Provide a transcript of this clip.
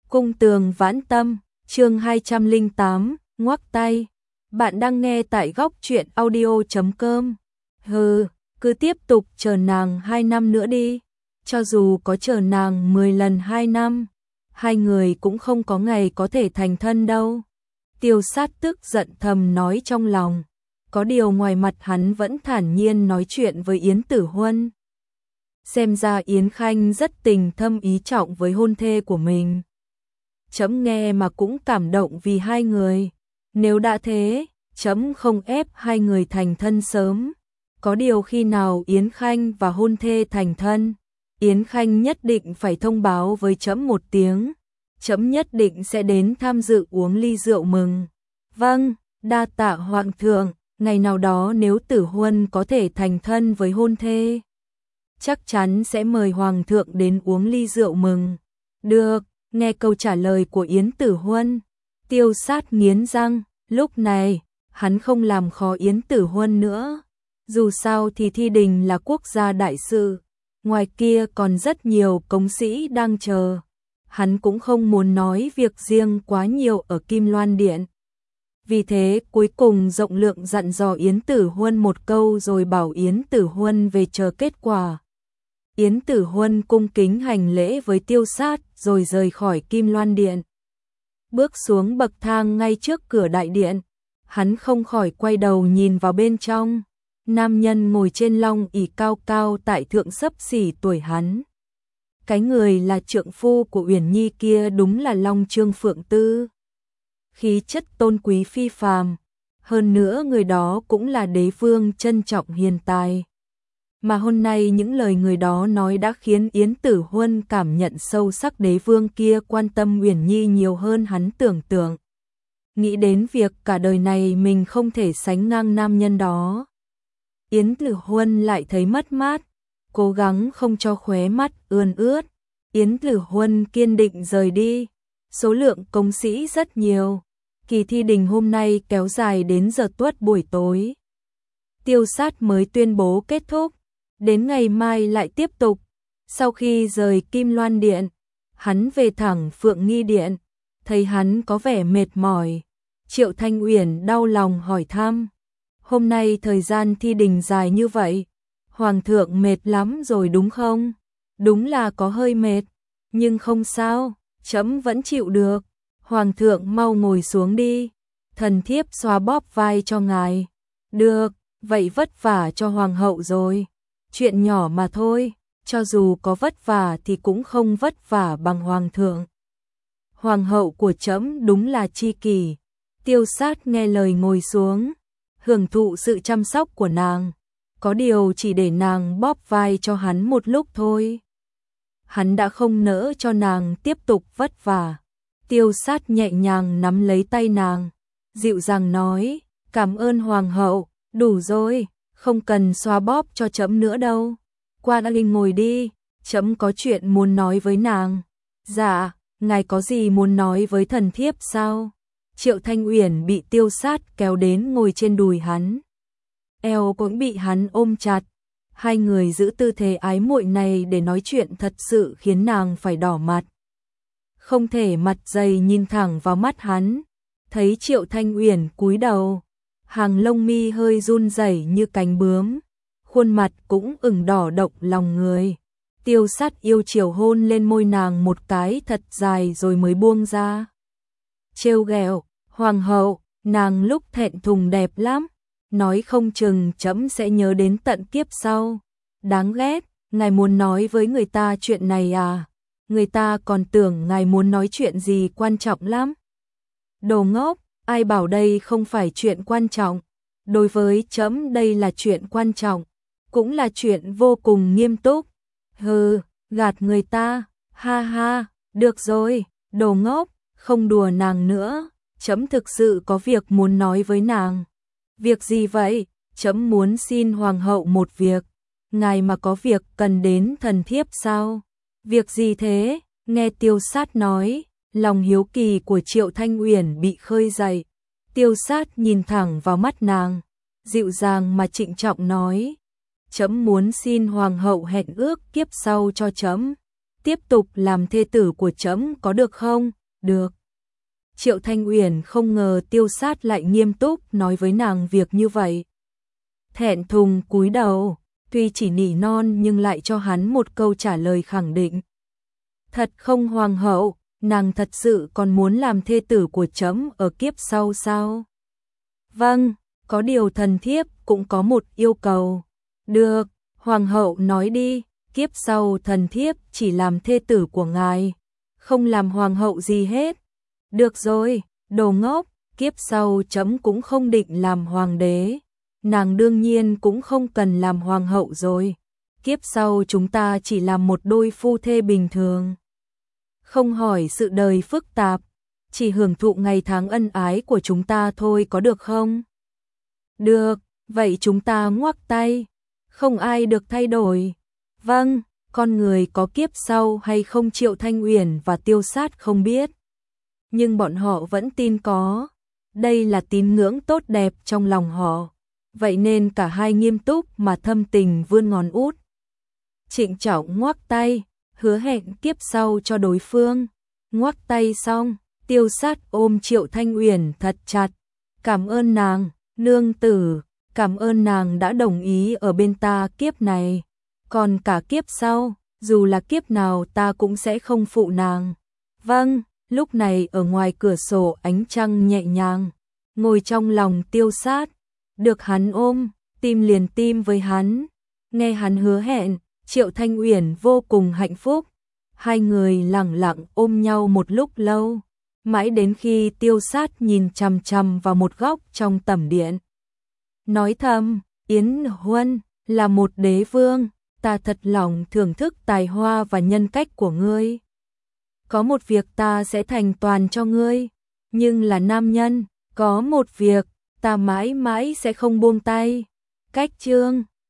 Cung tường vãn tâm, chương 208, ngoắc tay. Bạn đang nghe tại góc truyện audio.com. Cứ tiếp tục chờ nàng 2 năm nữa đi. Cho dù có chờ nàng 10 lần 2 năm, hai người cũng không có ngày có thể thành thân đâu. Tiêu Sát tức giận thầm nói trong lòng. Có điều ngoài mặt hắn vẫn thản nhiên nói chuyện với Yến Tử Huân. Xem ra Yến Khanh rất tình thâm ý trọng với hôn thê của mình. Chấm nghe mà cũng cảm động vì hai người. Nếu đã thế, chấm không ép hai người thành thân sớm. Có điều khi nào Yến Khanh và hôn thê thành thân, Yến Khanh nhất định phải thông báo với chấm một tiếng. Chấm nhất định sẽ đến tham dự uống ly rượu mừng. Vâng, đa tạ hoàng thượng, ngày nào đó nếu Tử Huân có thể thành thân với hôn thê, chắc chắn sẽ mời hoàng thượng đến uống ly rượu mừng. Được, nghe câu trả lời của Yến Tử Huân, Tiêu Sát nghiến răng, lúc này, hắn không làm khó Yến Tử Huân nữa. Dù sao thì thi đình là quốc gia đại sự, ngoài kia còn rất nhiều công sĩ đang chờ. Hắn cũng không muốn nói việc riêng quá nhiều ở Kim Loan Điện. Vì thế cuối cùng rộng lượng dặn dò Yến Tử Huân một câu rồi bảo Yến Tử Huân về chờ kết quả. Yến Tử Huân cung kính hành lễ với Tiêu Sát rồi rời khỏi Kim Loan Điện. Bước xuống bậc thang ngay trước cửa đại điện, hắn không khỏi quay đầu nhìn vào bên trong. Nam nhân ngồi trên long ỷ cao cao tại thượng xấp xỉ tuổi hắn. Cái người là trượng phu của Uyển Nhi kia đúng là Long Trương Phượng Tư. Khí chất tôn quý phi phàm, hơn nữa người đó cũng là đế vương trân trọng hiền tài. Mà hôm nay những lời người đó nói đã khiến Yến Tử Huân cảm nhận sâu sắc đế vương kia quan tâm Uyển Nhi nhiều hơn hắn tưởng tượng. Nghĩ đến việc cả đời này mình không thể sánh ngang nam nhân đó, Yến Tử Huân lại thấy mất mát, cố gắng không cho khóe mắt ươn ướt. Yến Tử Huân kiên định rời đi. Số lượng công sĩ rất nhiều. Kỳ thi đình hôm nay kéo dài đến giờ tuất buổi tối. Tiêu Sát mới tuyên bố kết thúc. Đến ngày mai lại tiếp tục. Sau khi rời Kim Loan Điện, hắn về thẳng Phượng Nghi Điện. Thấy hắn có vẻ mệt mỏi, Triệu Thanh Uyển đau lòng hỏi thăm. Hôm nay thời gian thi đình dài như vậy, Hoàng thượng mệt lắm rồi đúng không? Đúng là có hơi mệt, nhưng không sao, chấm vẫn chịu được. Hoàng thượng mau ngồi xuống đi, thần thiếp xoa bóp vai cho ngài. Được, vậy vất vả cho hoàng hậu rồi. Chuyện nhỏ mà thôi, cho dù có vất vả thì cũng không vất vả bằng hoàng thượng. Hoàng hậu của chấm đúng là tri kỷ. Tiêu Sát nghe lời ngồi xuống, hưởng thụ sự chăm sóc của nàng. Có điều chỉ để nàng bóp vai cho hắn một lúc thôi. Hắn đã không nỡ cho nàng tiếp tục vất vả. Tiêu Sát nhẹ nhàng nắm lấy tay nàng, dịu dàng nói, cảm ơn hoàng hậu, đủ rồi, không cần xoa bóp cho chấm nữa đâu. Qua đã linh ngồi đi, chấm có chuyện muốn nói với nàng. Dạ, ngài có gì muốn nói với thần thiếp sao? Triệu Thanh Uyển bị Tiêu Sát kéo đến ngồi trên đùi hắn. Eo cũng bị hắn ôm chặt. Hai người giữ tư thế ái muội này để nói chuyện thật sự khiến nàng phải đỏ mặt. Không thể mặt dày nhìn thẳng vào mắt hắn. Thấy Triệu Thanh Uyển cúi đầu, hàng lông mi hơi run rẩy như cánh bướm, khuôn mặt cũng ửng đỏ động lòng người. Tiêu Sát yêu chiều hôn lên môi nàng một cái thật dài rồi mới buông ra. Trêu ghẹo, hoàng hậu, nàng lúc thẹn thùng đẹp lắm, nói không chừng chấm sẽ nhớ đến tận kiếp sau. Đáng ghét, ngài muốn nói với người ta chuyện này à? Người ta còn tưởng ngài muốn nói chuyện gì quan trọng lắm. Đồ ngốc, ai bảo đây không phải chuyện quan trọng. Đối với chấm đây là chuyện quan trọng, cũng là chuyện vô cùng nghiêm túc. Hừ, gạt người ta, ha ha, được rồi, đồ ngốc, không đùa nàng nữa, chấm thực sự có việc muốn nói với nàng. Việc gì vậy? Chấm muốn xin hoàng hậu một việc. Ngài mà có việc cần đến thần thiếp sao? Việc gì thế? Nghe Tiêu Sát nói, lòng hiếu kỳ của Triệu Thanh Uyển bị khơi dậy. Tiêu Sát nhìn thẳng vào mắt nàng, dịu dàng mà trịnh trọng nói, chấm muốn xin hoàng hậu hẹn ước kiếp sau cho chấm. tiếp tục làm thê tử của trẫm có được không? Được. Triệu Thanh Uyển không ngờ Tiêu Sát lại nghiêm túc nói với nàng việc như vậy. Thẹn thùng cúi đầu, tuy chỉ nỉ non nhưng lại cho hắn một câu trả lời khẳng định. Thật không hoàng hậu, nàng thật sự còn muốn làm thê tử của trẫm ở kiếp sau sao? Vâng, có điều thần thiếp cũng có một yêu cầu. Được, hoàng hậu nói đi, kiếp sau thần thiếp chỉ làm thê tử của ngài, không làm hoàng hậu gì hết. Được rồi, đồ ngốc, kiếp sau trẫm cũng không định làm hoàng đế, nàng đương nhiên cũng không cần làm hoàng hậu rồi. Kiếp sau chúng ta chỉ làm một đôi phu thê bình thường. Không hỏi sự đời phức tạp, chỉ hưởng thụ ngày tháng ân ái của chúng ta thôi có được không? Được, vậy chúng ta ngoắc tay, không ai được thay đổi. Vâng, con người có kiếp sau hay không Triệu Thanh Uyển và Tiêu Sát không biết. Nhưng bọn họ vẫn tin có, đây là tín ngưỡng tốt đẹp trong lòng họ. Vậy nên cả hai nghiêm túc mà thâm tình vươn ngón út. Trịnh trọng ngoắc tay, hứa hẹn kiếp sau cho đối phương. Ngoắc tay xong, Tiêu Sát ôm Triệu Thanh Uyển thật chặt. Cảm ơn nàng, nương tử, cảm ơn nàng đã đồng ý ở bên ta kiếp này. Còn cả kiếp sau, dù là kiếp nào ta cũng sẽ không phụ nàng. Vâng, lúc này ở ngoài cửa sổ ánh trăng nhẹ nhàng, ngồi trong lòng Tiêu Sát. Được hắn ôm, tim liền tim với hắn. Nghe hắn hứa hẹn, Triệu Thanh Uyển vô cùng hạnh phúc. Hai người lặng lặng ôm nhau một lúc lâu, mãi đến khi Tiêu Sát nhìn chằm chằm vào một góc trong tẩm điện. Nói thầm, Yến Huân là một đế vương, ta thật lòng thưởng thức tài hoa và nhân cách của ngươi. Có một việc ta sẽ thành toàn cho ngươi, nhưng là nam nhân, có một việc ta mãi mãi sẽ không buông tay. Cách chương